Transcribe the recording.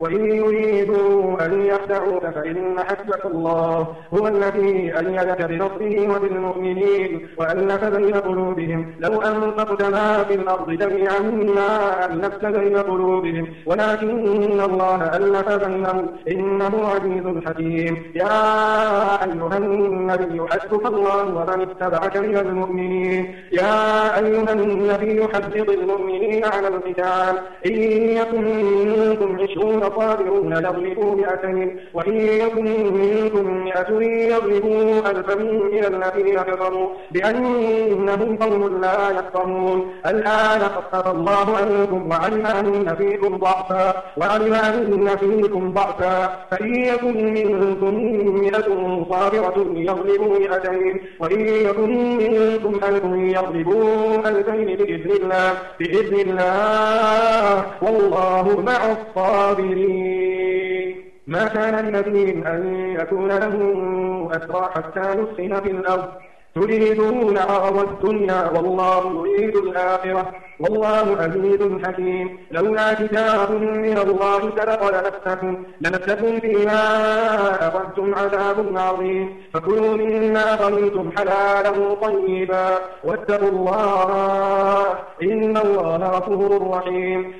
وإن يريدوا أن يخدعوك فإن حسبك الله هو الذي أيدك بنصره وبالمؤمنين وألف بين قلوبهم لو أنفقت ما في الأرض جميعا ما ألفت بين قلوبهم ولكن الله ألف بينهم إنه عزيز حكيم. يا أيها النبي حسبك الله ومن اتبعك من المؤمنين. يا أيها النبي حرض المؤمنين على القتال إن يكن منكم 20 صابرون يغلبوا 200 وإن يكن منكم 100 يغلبوا 1000 من الذين كفروا بأنهم قوم لا يفقهون. الآن خفف الله عنكم وعلم أن فيكم ضعفا فإن يكن منكم 100 صابرة يغلبوا 200 وإن يكن منكم 1000 يغلبوا 2000 بإذن الله والله مع الصابرين. ما كان لنبي أن يكون له أسرى حتى يسخن في الأرض تريدون عرض الدنيا والله يريد الآخرة والله عزيز حكيم. لولا كتاب من الله سبق لمسكم فيما أخذتم عذاب عظيم فكلوا مما غنمتم حلالا طيبا واتقوا الله إن الله غفور رحيم.